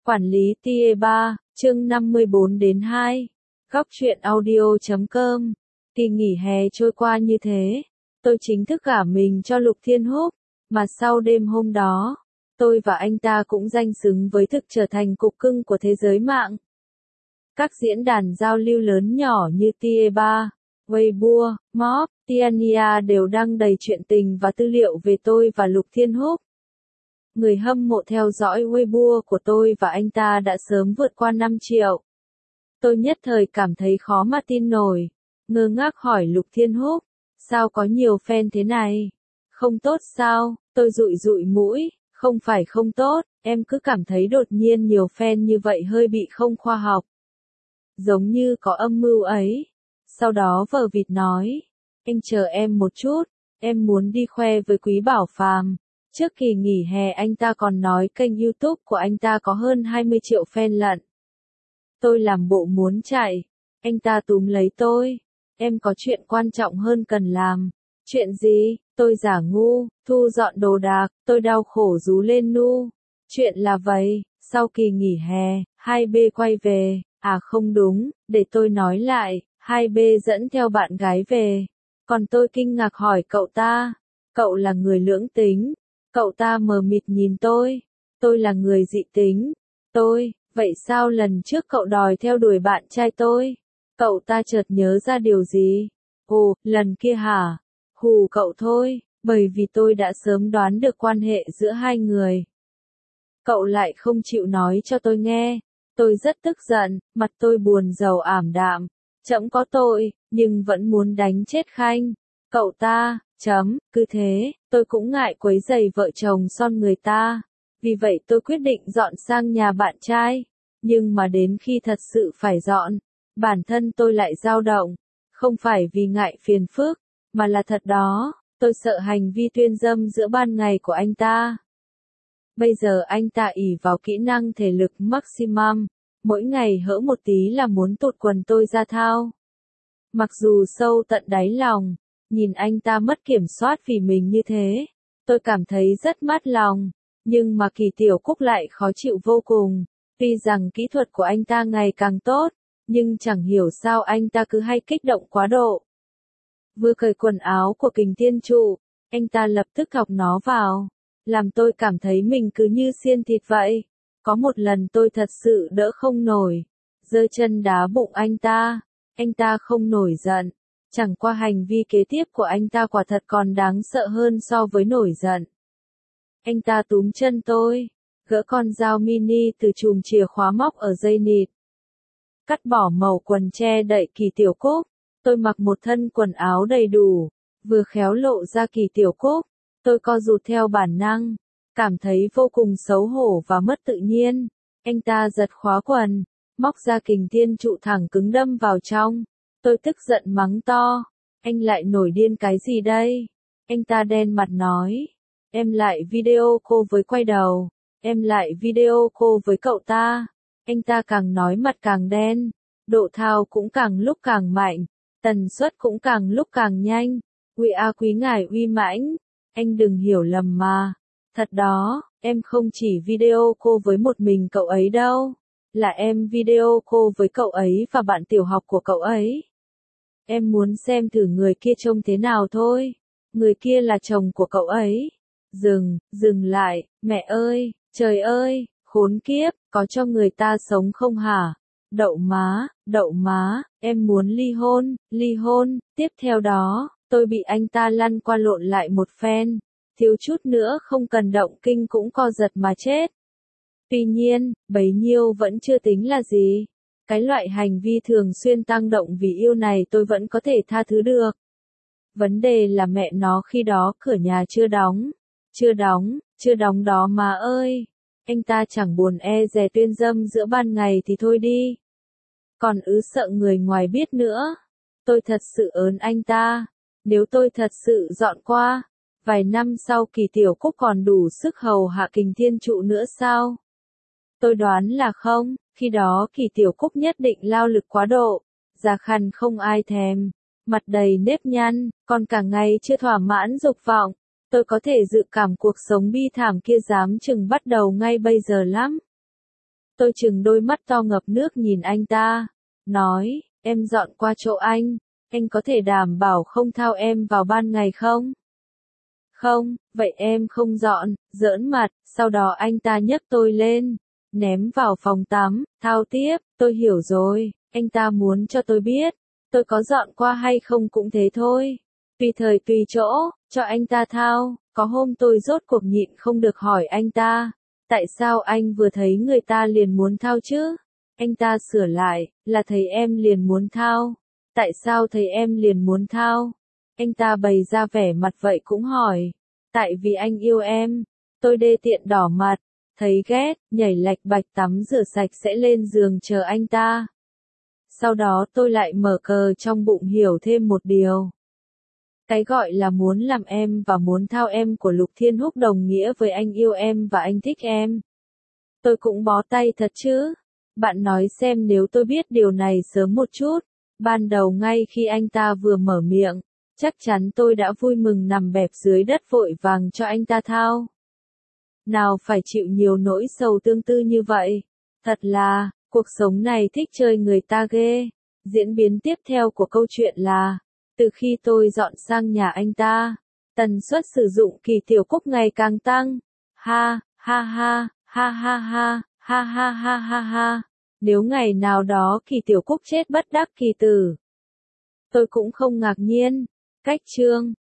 Quản lý TA3, chương 54-2. Góc truyện audio.com. Kỳ nghỉ hè trôi qua như thế, tôi chính thức gả mình cho Lục Thiên Húc, mà sau đêm hôm đó, tôi và anh ta cũng danh xứng với thực trở thành cục cưng của thế giới mạng. Các diễn đàn giao lưu lớn nhỏ như TA3, Weibo, Mob, Tiania đều đăng đầy chuyện tình và tư liệu về tôi và Lục Thiên Húc. Người hâm mộ theo dõi Weibo của tôi và anh ta đã sớm vượt qua 5 triệu. Tôi nhất thời cảm thấy khó mà tin nổi, ngơ ngác hỏi Lục Thiên Húc, sao có nhiều fan thế này? Không tốt sao? Tôi dụi dụi mũi, không phải không tốt, em cứ cảm thấy đột nhiên nhiều fan như vậy hơi bị không khoa học. Giống như có âm mưu ấy. Sau đó vờ vịt nói, anh chờ em một chút, em muốn đi khoe với Quý Bảo Phàm. Trước kỳ nghỉ hè anh ta còn nói kênh YouTube của anh ta có hơn 20 triệu fan lận. Tôi làm bộ muốn chạy, anh ta túm lấy tôi, em có chuyện quan trọng hơn cần làm. Chuyện gì? Tôi giả ngu, thu dọn đồ đạc, tôi đau khổ rú lên nu. Chuyện là vậy, sau kỳ nghỉ hè, 2B quay về, à không đúng, để tôi nói lại, 2B dẫn theo bạn gái về. Còn tôi kinh ngạc hỏi cậu ta, cậu là người lưỡng tính. Cậu ta mờ mịt nhìn tôi là người dị tính. Vậy sao lần trước cậu đòi theo đuổi bạn trai tôi? Cậu ta chợt nhớ ra điều gì? Ồ, lần kia hả? Hù cậu thôi, bởi vì tôi đã sớm đoán được quan hệ giữa hai người. Cậu lại không chịu nói cho tôi nghe. Tôi rất tức giận, mặt tôi buồn rầu ảm đạm. Trẫm có tội, nhưng vẫn muốn đánh chết Khanh. Cậu ta, cứ thế, tôi cũng ngại quấy rầy vợ chồng son người ta. Vì vậy tôi quyết định dọn sang nhà bạn trai. Nhưng mà đến khi thật sự phải dọn, bản thân tôi lại dao động. Không phải vì ngại phiền phức, mà là thật đó, tôi sợ hành vi tuyên dâm giữa ban ngày của anh ta. Bây giờ anh ta ỷ vào kỹ năng thể lực maximum, mỗi ngày hỡ một tí là muốn tụt quần tôi ra thao. Mặc dù sâu tận đáy lòng, nhìn anh ta mất kiểm soát vì mình như thế, tôi cảm thấy rất mát lòng, nhưng mà Kỳ Tiểu Cúc lại khó chịu vô cùng. Tuy rằng kỹ thuật của anh ta ngày càng tốt, nhưng chẳng hiểu sao anh ta cứ hay kích động quá độ. Vừa cởi quần áo của Kình Thiên Trụ, anh ta lập tức thọc nó vào, làm tôi cảm thấy mình cứ như xiên thịt vậy. Có một lần tôi thật sự đỡ không nổi, giơ chân đá bụng anh ta không nổi giận. Chẳng qua hành vi kế tiếp của anh ta quả thật còn đáng sợ hơn so với nổi giận. Anh ta túm chân tôi, gỡ con dao mini từ chùm chìa khóa móc ở dây nịt. Cắt bỏ màu quần che đậy Kỳ Tiểu Cúc, tôi mặc một thân quần áo đầy đủ, vừa khéo lộ ra Kỳ Tiểu Cúc, tôi co rụt theo bản năng, cảm thấy vô cùng xấu hổ và mất tự nhiên. Anh ta giật khóa quần, móc ra Kình Thiên Trụ thẳng cứng đâm vào trong. Tôi tức giận mắng to, anh lại nổi điên cái gì đây? Anh ta đen mặt nói, em lại video call với quay đầu, em lại video call với cậu ta. Anh ta càng nói mặt càng đen, độ thao cũng càng lúc càng mạnh, tần suất cũng càng lúc càng nhanh. Quý ngài uy mãnh, anh đừng hiểu lầm mà. Thật đó, em không chỉ video call với một mình cậu ấy đâu, là em video call với cậu ấy và bạn tiểu học của cậu ấy. Em muốn xem thử người kia trông thế nào thôi. Người kia là chồng của cậu ấy. Dừng lại, mẹ ơi, trời ơi, khốn kiếp, có cho người ta sống không hả? Đậu má, em muốn ly hôn. Tiếp theo đó, tôi bị anh ta lăn qua lộn lại một phen, thiếu chút nữa không cần động kinh cũng co giật mà chết. Tuy nhiên, bấy nhiêu vẫn chưa tính là gì. Cái loại hành vi thường xuyên tăng động vì yêu này tôi vẫn có thể tha thứ được. Vấn đề là mẹ nó khi đó cửa nhà chưa đóng đó mà ơi. Anh ta chẳng buồn e dè tuyên dâm giữa ban ngày thì thôi đi. Còn sợ người ngoài biết nữa. Tôi thật sự ớn anh ta. Nếu tôi thật sự dọn qua, vài năm sau Kỳ Tiểu Cúc còn đủ sức hầu hạ Kình Thiên Trụ nữa sao? Tôi đoán là không, khi đó Kỳ Tiểu Cúc nhất định lao lực quá độ, da khăn không ai thèm, mặt đầy nếp nhăn, còn cả ngày chưa thỏa mãn dục vọng. Tôi có thể dự cảm cuộc sống bi thảm kia dám chừng bắt đầu ngay bây giờ lắm. Tôi trừng đôi mắt to ngập nước nhìn anh ta, nói, em dọn qua chỗ anh có thể đảm bảo không thao em vào ban ngày không? Không, vậy em không dọn, giỡn mặt, sau đó anh ta nhấc tôi lên, ném vào phòng tắm, thao tiếp, tôi hiểu rồi, anh ta muốn cho tôi biết, tôi có dọn qua hay không cũng thế thôi. Tùy thời tùy chỗ, cho anh ta thao, có hôm tôi rốt cuộc nhịn không được hỏi anh ta, tại sao anh vừa thấy người ta liền muốn thao chứ? Anh ta sửa lại, là thấy em liền muốn thao. Tại sao thấy em liền muốn thao? Anh ta bày ra vẻ mặt vậy cũng hỏi. Tại vì anh yêu em. Tôi đê tiện đỏ mặt, thấy ghét, nhảy lạch bạch tắm rửa sạch sẽ lên giường chờ anh ta. Sau đó tôi lại mở cờ trong bụng hiểu thêm một điều. Cái gọi là muốn làm em và muốn thao em của Lục Thiên Húc đồng nghĩa với anh yêu em và anh thích em. Tôi cũng bó tay thật chứ. Bạn nói xem nếu tôi biết điều này sớm một chút, ban đầu ngay khi anh ta vừa mở miệng, chắc chắn tôi đã vui mừng nằm bẹp dưới đất vội vàng cho anh ta thao. Nào phải chịu nhiều nỗi sầu tương tư như vậy. Thật là, cuộc sống này thích chơi người ta ghê. Diễn biến tiếp theo của câu chuyện là, từ khi tôi dọn sang nhà anh ta, tần suất sử dụng Kỳ Tiểu Cúc ngày càng tăng. Ha, ha ha, ha ha ha, ha ha ha ha ha. Nếu ngày nào đó Kỳ Tiểu Cúc chết bất đắc kỳ tử, tôi cũng không ngạc nhiên. Cách chương